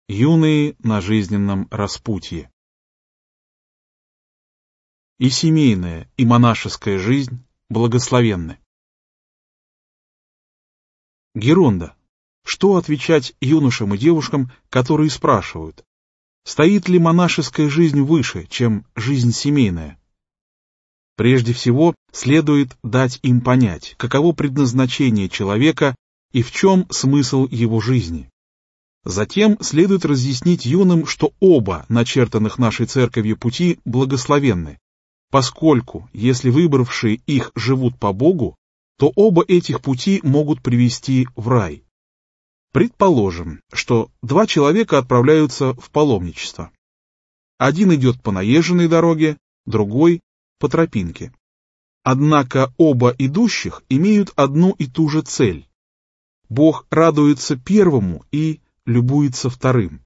Юные на жизненном распутье. И семейная, и монашеская жизнь благословенны. Геронда. Что отвечать юношам и девушкам, которые спрашивают, стоит ли монашеская жизнь выше, чем жизнь семейная? Прежде всего, следует дать им понять, каково предназначение человека и в чем смысл его жизни. Затем следует разъяснить юным, что оба начертанных нашей церковью пути благословенны, поскольку, если выбравшие их живут по Богу, то оба этих пути могут привести в рай. Предположим, что два человека отправляются в паломничество. Один идет по наезженной дороге, другой — по тропинке. Однако оба идущих имеют одну и ту же цель. Бог радуется первому и любуется вторым.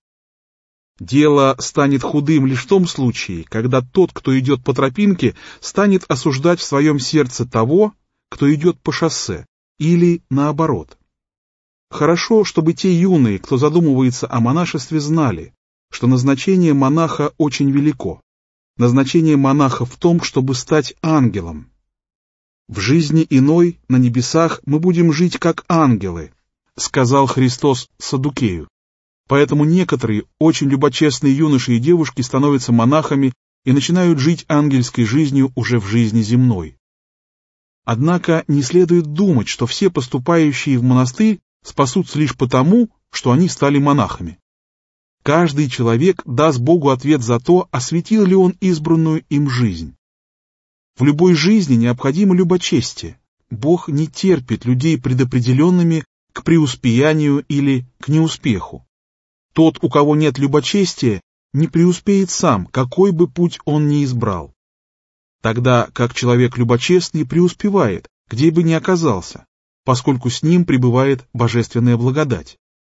Дело станет худым лишь в том случае, когда тот, кто идет по тропинке, станет осуждать в своем сердце того, кто идет по шоссе, или наоборот. Хорошо, чтобы те юные, кто задумывается о монашестве, знали, что назначение монаха очень велико. Назначение монаха в том, чтобы стать ангелом. В жизни иной, на небесах, мы будем жить как ангелы, сказал Христос Саддукею. Поэтому некоторые очень любочестные юноши и девушки становятся монахами и начинают жить ангельской жизнью уже в жизни земной. Однако не следует думать, что все поступающие в монастырь спасутся лишь потому, что они стали монахами. Каждый человек даст Богу ответ за то, осветил ли он избранную им жизнь. В любой жизни необходимо любочестие. Бог не терпит людей предопределенными к преуспеянию или к неуспеху. Тот, у кого нет любочестия, не преуспеет сам, какой бы путь он ни избрал. Тогда как человек любочестный преуспевает, где бы ни оказался, поскольку с ним пребывает божественная благодать.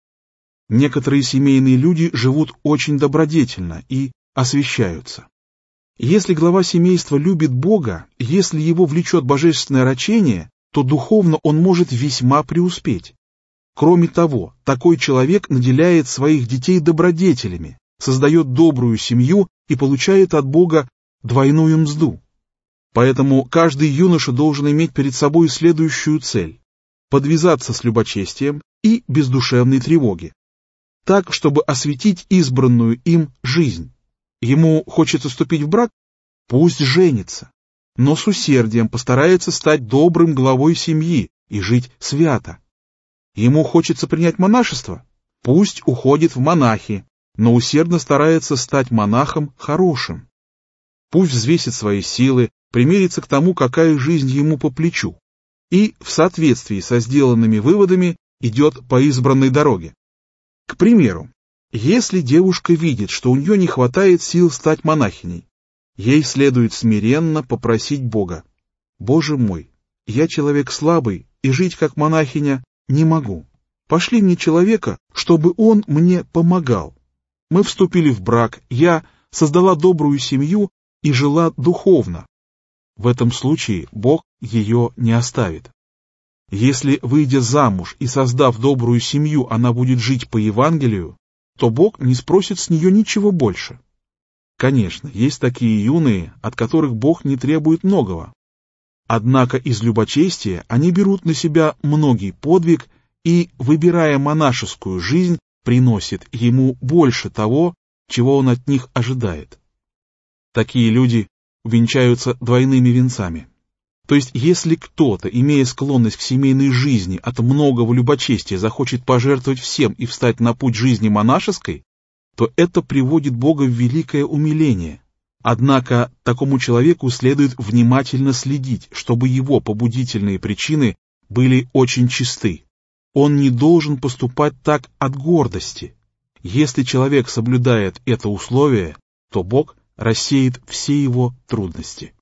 Некоторые семейные люди живут очень добродетельно и освящаются. Если глава семейства любит Бога, если его влечет божественное рачение, то духовно он может весьма преуспеть. Кроме того, такой человек наделяет своих детей добродетелями, создает добрую семью и получает от Бога двойную мзду. Поэтому каждый юноша должен иметь перед собой следующую цель – подвязаться с любочестием и бездушевной тревоги, так, чтобы осветить избранную им жизнь. Ему хочется вступить в брак? Пусть женится, но с усердием постарается стать добрым главой семьи и жить свято. Ему хочется принять монашество? Пусть уходит в монахи, но усердно старается стать монахом хорошим. Пусть взвесит свои силы, примерится к тому, какая жизнь ему по плечу, и в соответствии со сделанными выводами идет по избранной дороге. К примеру, если девушка видит, что у нее не хватает сил стать монахиней, ей следует смиренно попросить Бога: «Боже мой, я человек слабый и жить как монахиня не могу. Пошли мне человека, чтобы он мне помогал. Мы вступили в брак, я создала добрую семью и жила духовно». В этом случае Бог ее не оставит. Если, выйдя замуж и создав добрую семью, она будет жить по Евангелию, то Бог не спросит с нее ничего больше. Конечно, есть такие юные, от которых Бог не требует многого. Однако из любочестия они берут на себя многий подвиг и, выбирая монашескую жизнь, приносят ему больше того, чего он от них ожидает. Такие люди венчаются двойными венцами. То есть, если кто-то, имея склонность к семейной жизни, от многого любочестия захочет пожертвовать всем и встать на путь жизни монашеской, то это приводит Бога в великое умиление. Однако такому человеку следует внимательно следить, чтобы его побудительные причины были очень чисты. Он не должен поступать так от гордости. Если человек соблюдает это условие, то Бог рассеет все его трудности.